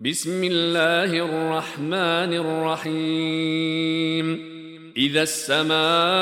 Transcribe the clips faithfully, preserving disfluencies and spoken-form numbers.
بسم الله الرحمن الرحيم إذا السماء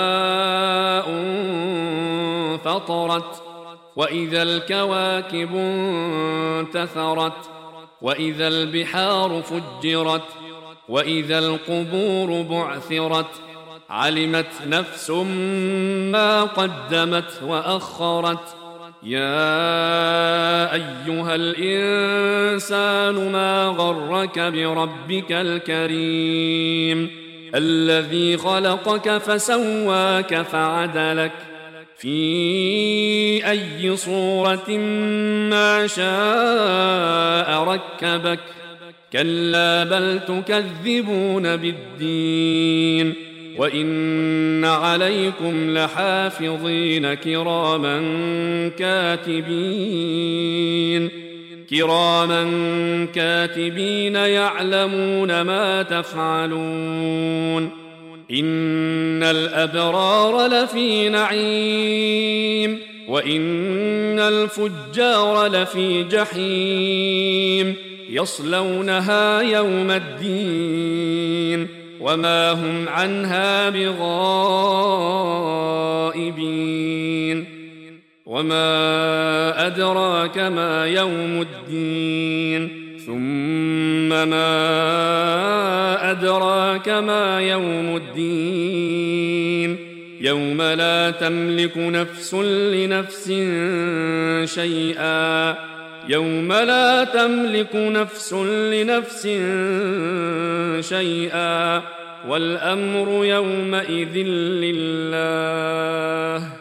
انفطرت وإذا الكواكب انتثرت وإذا البحار فجرت وإذا القبور بعثرت علمت نفس ما قدمت وأخرت يا أيها الإنسان ما غرك بربك الكريم الذي خلقك فسواك فعدلك في أي صورة ما شاء ركبك كلا بل تكذبون بالدين وإن عليكم لحافظين كراما كاتبين كراما كاتبين يعلمون ما تفعلون إن الأبرار لفي نعيم وإن الفجار لفي جحيم يصلونها يوم الدين وما هم عنها بغائبين وما أدراك ما يوم الدين ثم ما أدراك ما يوم الدين يوم لا تملك نفس لنفس شيئا يوم لا تملك نفس لنفس شيئا والأمر يومئذ لله